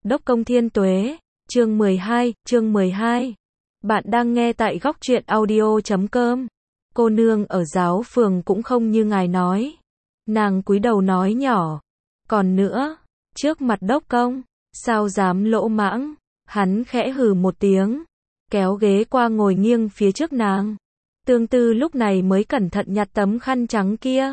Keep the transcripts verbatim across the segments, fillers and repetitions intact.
Đốc Công Thiên Tuế, chương mười hai, chương mười hai. Bạn đang nghe tại góc truyện audio chấm com. Cô nương ở giáo phường cũng không như ngài nói. Nàng cúi đầu nói nhỏ. Còn nữa, trước mặt đốc công, sao dám lỗ mãng, hắn khẽ hừ một tiếng, kéo ghế qua ngồi nghiêng phía trước nàng. Tương Tư lúc này mới cẩn thận nhặt tấm khăn trắng kia,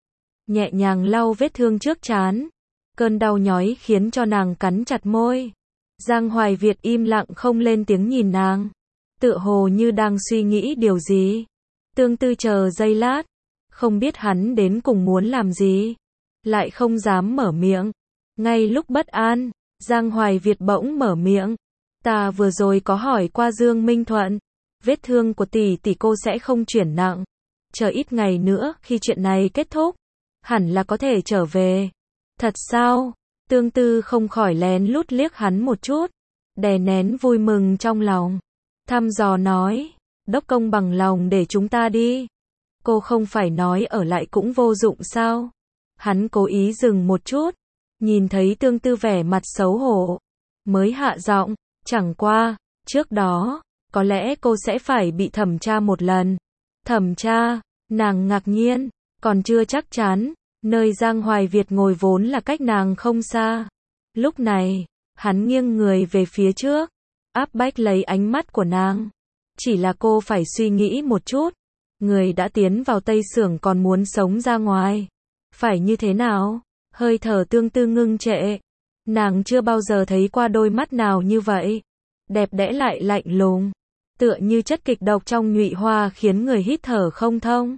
nhẹ nhàng lau vết thương trước trán. Cơn đau nhói khiến cho nàng cắn chặt môi. Giang Hoài Việt im lặng không lên tiếng nhìn nàng, tựa hồ như đang suy nghĩ điều gì. Tương Tư chờ giây lát, không biết hắn đến cùng muốn làm gì, lại không dám mở miệng. Ngay lúc bất an, Giang Hoài Việt bỗng mở miệng. Ta vừa rồi có hỏi qua Dương Minh Thuận, vết thương của tỷ tỷ cô sẽ không chuyển nặng. Chờ ít ngày nữa, khi chuyện này kết thúc, hẳn là có thể trở về. Thật sao? Tương Tư không khỏi lén lút liếc hắn một chút, đè nén vui mừng trong lòng. Thăm dò nói, đốc công bằng lòng để chúng ta đi. Cô không phải nói ở lại cũng vô dụng sao? Hắn cố ý dừng một chút, nhìn thấy Tương Tư vẻ mặt xấu hổ, mới hạ giọng, chẳng qua, trước đó, có lẽ cô sẽ phải bị thẩm tra một lần. Thẩm tra? Nàng ngạc nhiên, còn chưa chắc chắn. Nơi Giang Hoài Việt ngồi vốn là cách nàng không xa. Lúc này, hắn nghiêng người về phía trước, áp bách lấy ánh mắt của nàng. Chỉ là cô phải suy nghĩ một chút. Người đã tiến vào Tây Xưởng còn muốn sống ra ngoài, phải như thế nào? Hơi thở Tương Tư ngưng trệ. Nàng chưa bao giờ thấy qua đôi mắt nào như vậy. Đẹp đẽ lại lạnh lùng, tựa như chất kịch độc trong nhụy hoa khiến người hít thở không thông.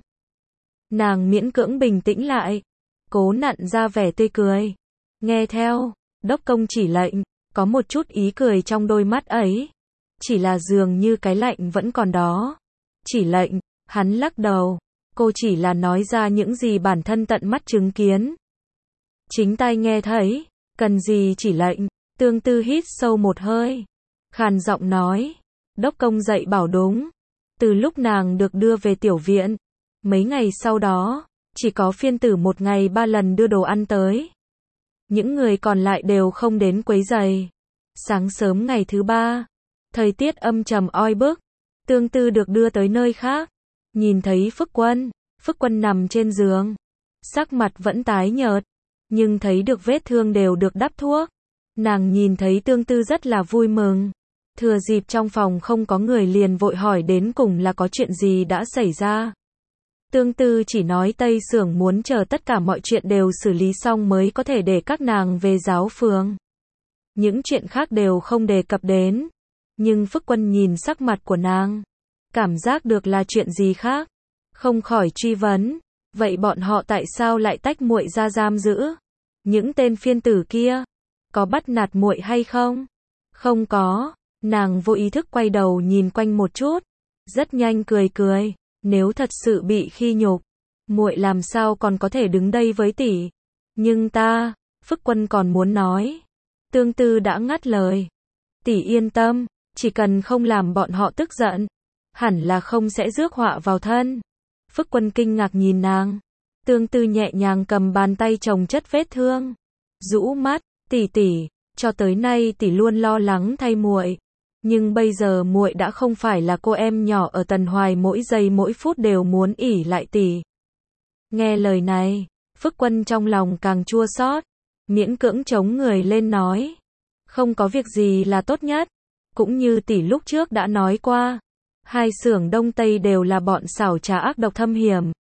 Nàng miễn cưỡng bình tĩnh lại, cố nặn ra vẻ tươi cười. Nghe theo, đốc công chỉ lệnh, có một chút ý cười trong đôi mắt ấy. Chỉ là dường như cái lạnh vẫn còn đó. Chỉ lệnh, hắn lắc đầu. Cô chỉ là nói ra những gì bản thân tận mắt chứng kiến, chính tai nghe thấy, cần gì chỉ lệnh. Tương Tư hít sâu một hơi, khàn giọng nói, đốc công dạy bảo đúng. Từ lúc nàng được đưa về tiểu viện, mấy ngày sau đó, chỉ có phiên tử một ngày ba lần đưa đồ ăn tới. Những người còn lại đều không đến quấy rầy. Sáng sớm ngày thứ ba, thời tiết âm trầm oi bức, Tương Tư được đưa tới nơi khác. Nhìn thấy Phức Quân, Phức Quân nằm trên giường, sắc mặt vẫn tái nhợt, nhưng thấy được vết thương đều được đắp thuốc. Nàng nhìn thấy Tương Tư rất là vui mừng. Thừa dịp trong phòng không có người liền vội hỏi đến cùng là có chuyện gì đã xảy ra. Tương Tư chỉ nói Tây Xưởng muốn chờ tất cả mọi chuyện đều xử lý xong mới có thể để các nàng về giáo phường. Những chuyện khác đều không đề cập đến. Nhưng Phức Quân nhìn sắc mặt của nàng, cảm giác được là chuyện gì khác, không khỏi truy vấn. Vậy bọn họ tại sao lại tách muội ra giam giữ? Những tên phiên tử kia, có bắt nạt muội hay không? Không có. Nàng vô ý thức quay đầu nhìn quanh một chút, rất nhanh cười cười. Nếu thật sự bị khi nhục, muội làm sao còn có thể đứng đây với tỷ? Nhưng ta, Phức Quân còn muốn nói. Tương Tư đã ngắt lời. Tỷ yên tâm, chỉ cần không làm bọn họ tức giận, hẳn là không sẽ rước họa vào thân. Phức Quân kinh ngạc nhìn nàng. Tương Tư nhẹ nhàng cầm bàn tay chồng chất vết thương, rũ mắt, tỷ tỷ, cho tới nay tỷ luôn lo lắng thay muội. Nhưng bây giờ muội đã không phải là cô em nhỏ ở Tần Hoài mỗi giây mỗi phút đều muốn ỷ lại tỷ. Nghe lời này, Phức Quân trong lòng càng chua xót, miễn cưỡng chống người lên nói. Không có việc gì là tốt nhất. Cũng như tỷ lúc trước đã nói qua, hai xưởng Đông Tây đều là bọn xảo trá ác độc thâm hiểm.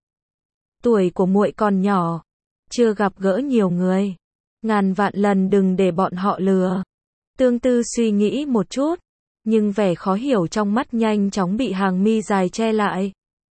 Tuổi của muội còn nhỏ, chưa gặp gỡ nhiều người. Ngàn vạn lần đừng để bọn họ lừa. Tương Tư suy nghĩ một chút, nhưng vẻ khó hiểu trong mắt nhanh chóng bị hàng mi dài che lại.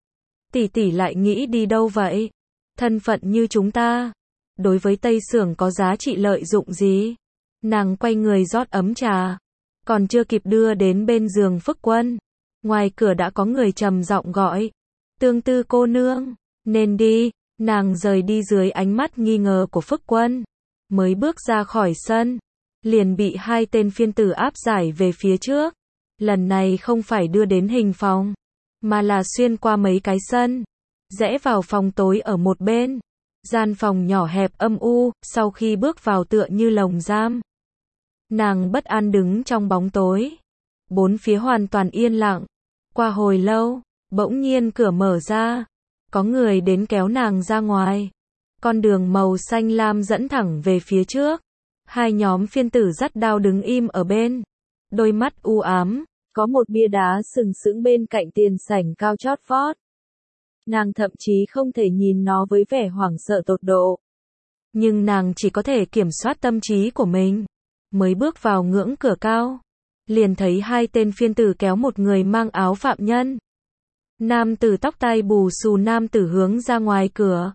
Tỷ tỷ lại nghĩ đi đâu vậy? Thân phận như chúng ta, đối với Tây Xưởng có giá trị lợi dụng gì? Nàng quay người rót ấm trà, còn chưa kịp đưa đến bên giường Phức Quân, ngoài cửa đã có người trầm giọng gọi. Tương Tư cô nương, nên đi. Nàng rời đi dưới ánh mắt nghi ngờ của Phức Quân, mới bước ra khỏi sân, liền bị hai tên phiên tử áp giải về phía trước. Lần này không phải đưa đến hình phòng, mà là xuyên qua mấy cái sân, rẽ vào phòng tối ở một bên. Gian phòng nhỏ hẹp âm u, sau khi bước vào tựa như lồng giam. Nàng bất an đứng trong bóng tối. Bốn phía hoàn toàn yên lặng. Qua hồi lâu, bỗng nhiên cửa mở ra. Có người đến kéo nàng ra ngoài. Con đường màu xanh lam dẫn thẳng về phía trước. Hai nhóm phiên tử dắt đao đứng im ở bên. Đôi mắt u ám. Có một bia đá sừng sững bên cạnh tiền sảnh cao chót vót. Nàng thậm chí không thể nhìn nó với vẻ hoảng sợ tột độ. Nhưng nàng chỉ có thể kiểm soát tâm trí của mình. Mới bước vào ngưỡng cửa cao. Liền thấy hai tên phiên tử kéo một người mang áo phạm nhân. Nam tử tóc tai bù xù nam tử hướng ra ngoài cửa.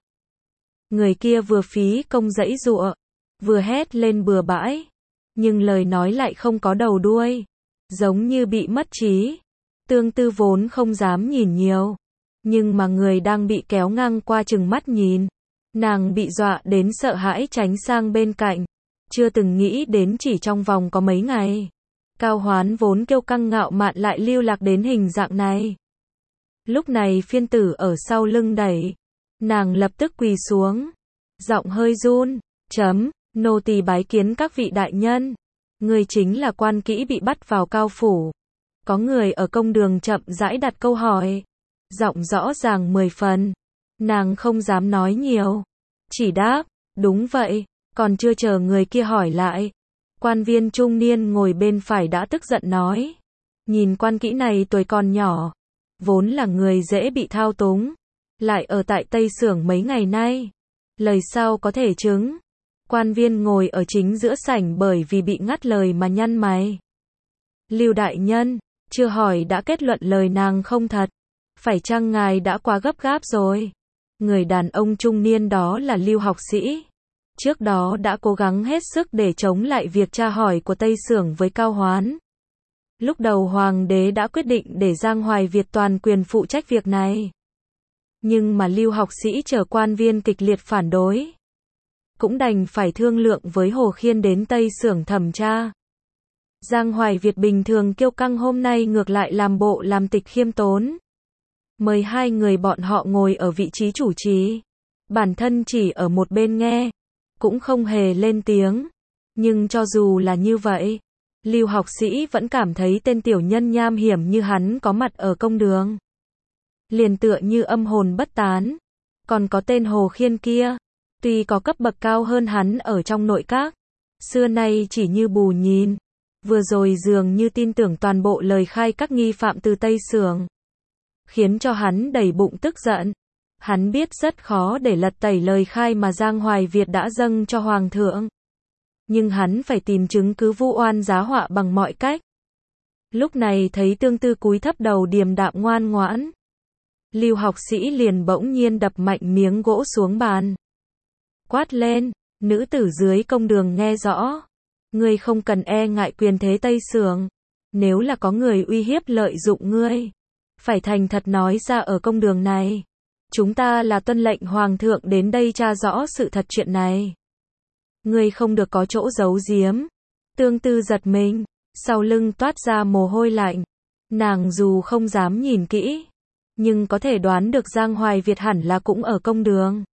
Người kia vừa phí công giãy giụa, vừa hét lên bừa bãi. Nhưng lời nói lại không có đầu đuôi. Giống như bị mất trí. Tương Tư vốn không dám nhìn nhiều. Nhưng mà người đang bị kéo ngang qua chừng mắt nhìn. Nàng bị dọa đến sợ hãi tránh sang bên cạnh. Chưa từng nghĩ đến chỉ trong vòng có mấy ngày. Cao Hoán vốn kiêu căng ngạo mạn lại lưu lạc đến hình dạng này. Lúc này phiên tử ở sau lưng đẩy. Nàng lập tức quỳ xuống. Giọng hơi run. Chấm, nô tỳ bái kiến các vị đại nhân. Người chính là quan kỹ bị bắt vào Cao phủ. Có người ở công đường chậm rãi đặt câu hỏi. Giọng rõ ràng mười phần. Nàng không dám nói nhiều. Chỉ đáp, đúng vậy. Còn chưa chờ người kia hỏi lại. Quan viên trung niên ngồi bên phải đã tức giận nói. Nhìn quan kỹ này tuổi còn nhỏ. Vốn là người dễ bị thao túng. Lại ở tại Tây Xưởng mấy ngày nay. Lời sau có thể chứng. Quan viên ngồi ở chính giữa sảnh bởi vì bị ngắt lời mà nhăn mày. Lưu đại nhân, chưa hỏi đã kết luận lời nàng không thật. Phải chăng ngài đã quá gấp gáp rồi? Người đàn ông trung niên đó là Lưu học sĩ. Trước đó đã cố gắng hết sức để chống lại việc tra hỏi của Tây Xưởng với Cao Hoán. Lúc đầu Hoàng đế đã quyết định để Giang Hoài Việt toàn quyền phụ trách việc này. Nhưng mà Lưu học sĩ chờ quan viên kịch liệt phản đối. Cũng đành phải thương lượng với Hồ Khiên đến Tây Xưởng thẩm tra. Giang Hoài Việt bình thường kiêu căng hôm nay ngược lại làm bộ làm tịch khiêm tốn. Mời hai người bọn họ ngồi ở vị trí chủ trì. Bản thân chỉ ở một bên nghe. Cũng không hề lên tiếng. Nhưng cho dù là như vậy, Lưu học sĩ vẫn cảm thấy tên tiểu nhân nham hiểm như hắn có mặt ở công đường. Liền tựa như âm hồn bất tán. Còn có tên Hồ Khiên kia. Tuy có cấp bậc cao hơn hắn ở trong nội các. Xưa nay chỉ như bù nhìn. Vừa rồi dường như tin tưởng toàn bộ lời khai các nghi phạm từ Tây Xưởng. Khiến cho hắn đầy bụng tức giận. Hắn biết rất khó để lật tẩy lời khai mà Giang Hoài Việt đã dâng cho Hoàng thượng. Nhưng hắn phải tìm chứng cứ vu oan giá họa bằng mọi cách. Lúc này thấy Tương Tư cúi thấp đầu điềm đạm ngoan ngoãn. Lưu học sĩ liền bỗng nhiên đập mạnh miếng gỗ xuống bàn. Quát lên, nữ tử dưới công đường nghe rõ. Ngươi không cần e ngại quyền thế Tây Xưởng. Nếu là có người uy hiếp lợi dụng ngươi, phải thành thật nói ra ở công đường này. Chúng ta là tuân lệnh Hoàng thượng đến đây tra rõ sự thật chuyện này. Ngươi không được có chỗ giấu giếm. Tương Tư giật mình, sau lưng toát ra mồ hôi lạnh. Nàng dù không dám nhìn kỹ, nhưng có thể đoán được Giang Hoài Việt hẳn là cũng ở công đường.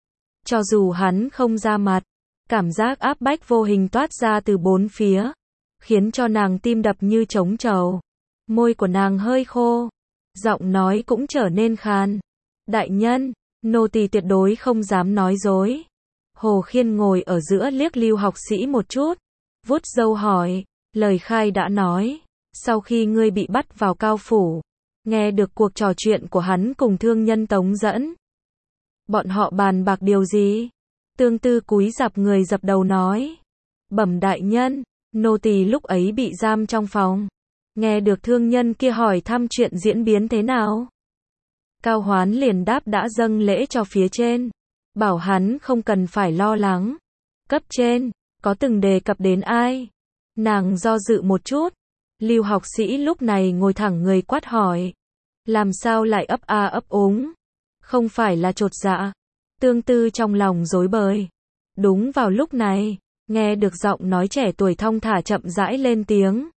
Cho dù hắn không ra mặt, cảm giác áp bách vô hình toát ra từ bốn phía, khiến cho nàng tim đập như trống trầu. Môi của nàng hơi khô, giọng nói cũng trở nên khàn. Đại nhân, nô tỳ tuyệt đối không dám nói dối. Hồ Khiên ngồi ở giữa liếc Lưu học sĩ một chút, vuốt râu hỏi, lời khai đã nói, sau khi ngươi bị bắt vào Cao phủ, nghe được cuộc trò chuyện của hắn cùng thương nhân Tống Dẫn. Bọn họ bàn bạc điều gì? Tương Tư cúi rạp người dập đầu nói, bẩm đại nhân, nô tỳ lúc ấy bị giam trong phòng, nghe được thương nhân kia hỏi thăm chuyện diễn biến thế nào. Cao Hoán liền đáp đã dâng lễ cho phía trên, bảo hắn không cần phải lo lắng. Cấp trên, có từng đề cập đến ai? Nàng do dự một chút. Lưu học sĩ lúc này ngồi thẳng người quát hỏi. Làm sao lại ấp a ấp úng? Không phải là chột dạ. Tương Tư trong lòng rối bời. Đúng vào lúc này, nghe được giọng nói trẻ tuổi thong thả chậm rãi lên tiếng.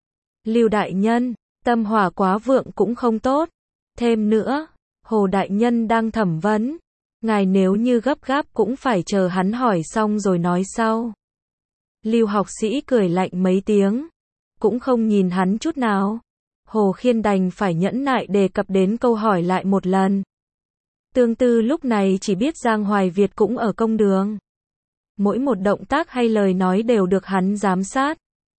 Lưu đại nhân, tâm hỏa quá vượng cũng không tốt. Thêm nữa, Hồ đại nhân đang thẩm vấn. Ngài nếu như gấp gáp cũng phải chờ hắn hỏi xong rồi nói sau. Lưu học sĩ cười lạnh mấy tiếng, cũng không nhìn hắn chút nào. Hồ Khiên đành phải nhẫn nại đề cập đến câu hỏi lại một lần. Tương Tư lúc này chỉ biết Giang Hoài Việt cũng ở công đường. Mỗi một động tác hay lời nói đều được hắn giám sát.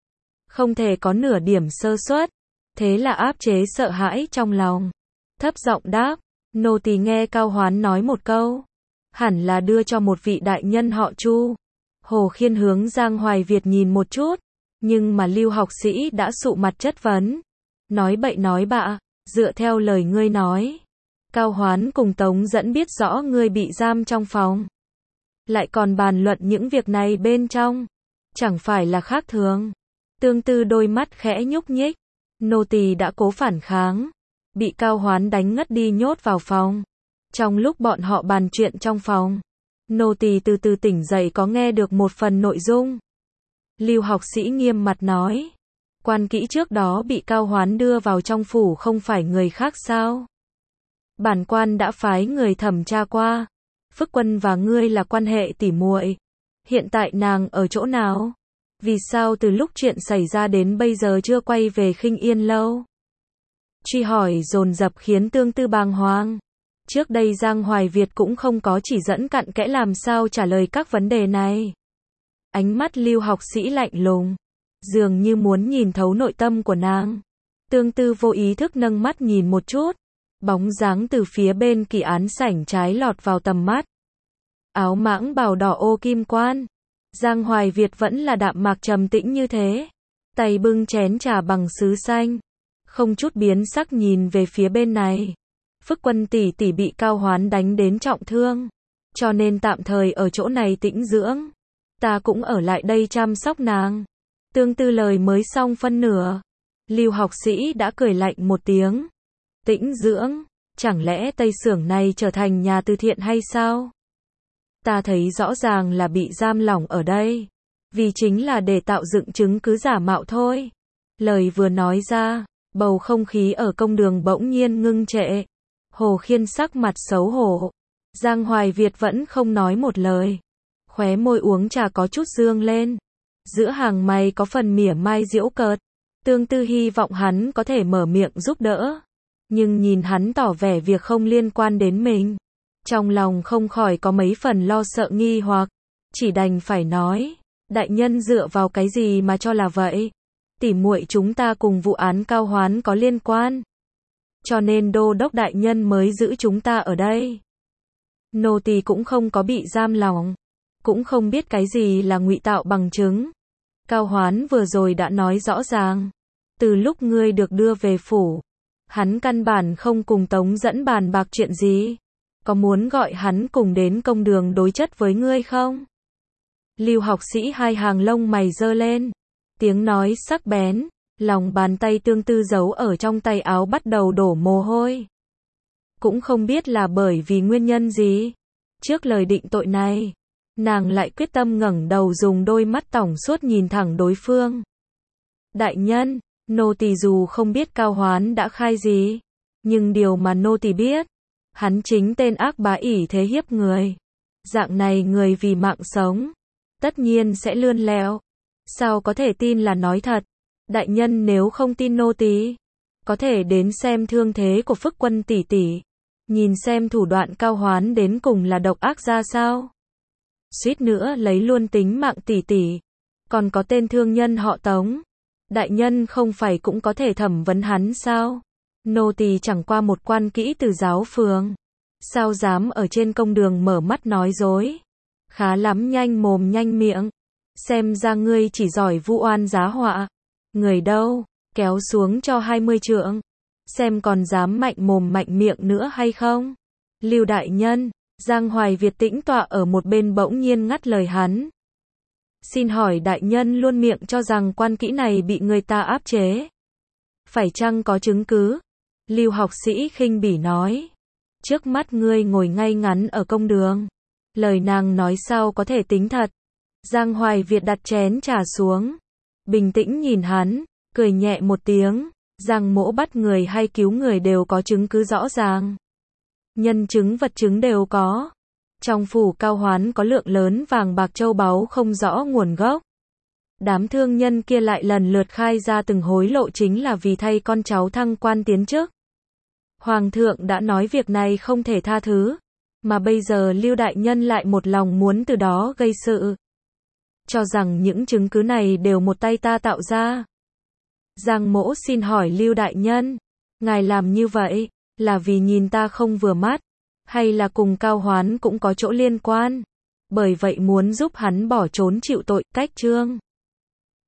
Không thể có nửa điểm sơ suất. Thế là áp chế sợ hãi trong lòng. Thấp giọng đáp, nô tỳ nghe Cao Hoán nói một câu. Hẳn là đưa cho một vị đại nhân họ Chu. Hồ Khiên hướng Giang Hoài Việt nhìn một chút. Nhưng mà Lưu học sĩ đã sụ mặt chất vấn. Nói bậy nói bạ, dựa theo lời ngươi nói. Cao Hoán cùng Tống Dẫn biết rõ ngươi bị giam trong phòng. Lại còn bàn luận những việc này bên trong. Chẳng phải là khác thường. Tương Tư đôi mắt khẽ nhúc nhích. Nô tỳ đã cố phản kháng. Bị Cao Hoán đánh ngất đi nhốt vào phòng. Trong lúc bọn họ bàn chuyện trong phòng. Nô tỳ từ từ tỉnh dậy có nghe được một phần nội dung. Lưu học sĩ nghiêm mặt nói. Quan kỹ trước đó bị Cao Hoán đưa vào trong phủ không phải người khác sao? Bản quan đã phái người thẩm tra qua. Phức Quân và ngươi là quan hệ tỉ muội. Hiện tại nàng ở chỗ nào? Vì sao từ lúc chuyện xảy ra đến bây giờ chưa quay về Khinh Yên lâu? Truy hỏi dồn dập khiến Tương Tư bàng hoàng. Trước đây Giang Hoài Việt cũng không có chỉ dẫn cặn kẽ làm sao trả lời các vấn đề này. Ánh mắt Lưu học sĩ lạnh lùng, dường như muốn nhìn thấu nội tâm của nàng. Tương Tư vô ý thức nâng mắt nhìn một chút. Bóng dáng từ phía bên kỳ án sảnh trái lọt vào tầm mắt. Áo mãng bào đỏ ô kim quan. Giang Hoài Việt vẫn là đạm mạc trầm tĩnh như thế. Tay bưng chén trà bằng sứ xanh. Không chút biến sắc nhìn về phía bên này. Phức Quân tỷ tỷ bị Cao Hoán đánh đến trọng thương. Cho nên tạm thời ở chỗ này tĩnh dưỡng. Ta cũng ở lại đây chăm sóc nàng. Tương Tư lời mới xong phân nửa. Lưu học sĩ đã cười lạnh một tiếng. Tĩnh dưỡng, chẳng lẽ Tây Xưởng này trở thành nhà từ thiện hay sao? Ta thấy rõ ràng là bị giam lỏng ở đây. Vì chính là để tạo dựng chứng cứ giả mạo thôi. Lời vừa nói ra, bầu không khí ở công đường bỗng nhiên ngưng trệ. Hồ Khiên sắc mặt xấu hổ. Giang Hoài Việt vẫn không nói một lời. Khóe môi uống trà có chút dương lên. Giữa hàng mày có phần mỉa mai giễu cợt. Tương Tư hy vọng hắn có thể mở miệng giúp đỡ. Nhưng nhìn hắn tỏ vẻ việc không liên quan đến mình. Trong lòng không khỏi có mấy phần lo sợ nghi hoặc. Chỉ đành phải nói. Đại nhân dựa vào cái gì mà cho là vậy? Tỉ muội chúng ta cùng vụ án Cao Hoán có liên quan. Cho nên đô đốc đại nhân mới giữ chúng ta ở đây. Nô tỳ cũng không có bị giam lỏng. Cũng không biết cái gì là ngụy tạo bằng chứng. Cao Hoán vừa rồi đã nói rõ ràng. Từ lúc ngươi được đưa về phủ. Hắn căn bản không cùng Tống Dẫn bàn bạc chuyện gì. Có muốn gọi hắn cùng đến công đường đối chất với ngươi không? Lưu học sĩ hai hàng lông mày giơ lên. Tiếng nói sắc bén. Lòng bàn tay Tương Tư giấu ở trong tay áo bắt đầu đổ mồ hôi. Cũng không biết là bởi vì nguyên nhân gì. Trước lời định tội này, nàng lại quyết tâm ngẩng đầu dùng đôi mắt tỏng suốt nhìn thẳng đối phương. Đại nhân, nô tỳ dù không biết Cao Hoán đã khai gì, nhưng điều mà nô tỳ biết, hắn chính tên ác bá ỷ thế hiếp người. Dạng này người vì mạng sống, tất nhiên sẽ lươn lẹo. Sao có thể tin là nói thật? Đại nhân nếu không tin nô tỳ, có thể đến xem thương thế của Phức Quân tỷ tỷ, nhìn xem thủ đoạn Cao Hoán đến cùng là độc ác ra sao. Suýt nữa lấy luôn tính mạng tỷ tỷ. Còn có tên thương nhân họ Tống. Đại nhân không phải cũng có thể thẩm vấn hắn sao? Nô tỳ chẳng qua một quan kỹ từ giáo phường. Sao dám ở trên công đường mở mắt nói dối? Khá lắm, nhanh mồm nhanh miệng. Xem ra ngươi chỉ giỏi vu oan giá họa. Người đâu? Kéo xuống cho hai mươi trượng. Xem còn dám mạnh mồm mạnh miệng nữa hay không? Lưu đại nhân, Giang Hoài Việt tĩnh tọa ở một bên bỗng nhiên ngắt lời hắn. Xin hỏi đại nhân luôn miệng cho rằng quan kỹ này bị người ta áp chế. Phải chăng có chứng cứ? Lưu học sĩ khinh bỉ nói. Trước mắt ngươi ngồi ngay ngắn ở công đường. Lời nàng nói sao có thể tính thật? Giang Hoài Việt đặt chén trà xuống. Bình tĩnh nhìn hắn, cười nhẹ một tiếng. Giang mỗ bắt người hay cứu người đều có chứng cứ rõ ràng. Nhân chứng vật chứng đều có. Trong phủ Cao Hoán có lượng lớn vàng bạc châu báu không rõ nguồn gốc. Đám thương nhân kia lại lần lượt khai ra từng hối lộ chính là vì thay con cháu thăng quan tiến chức. Hoàng thượng đã nói việc này không thể tha thứ, mà bây giờ Lưu đại nhân lại một lòng muốn từ đó gây sự. Cho rằng những chứng cứ này đều một tay ta tạo ra. Giang Mỗ xin hỏi Lưu đại nhân, ngài làm như vậy, là vì nhìn ta không vừa mắt, hay là cùng Cao Hoán cũng có chỗ liên quan? Bởi vậy muốn giúp hắn bỏ trốn chịu tội, cách trương.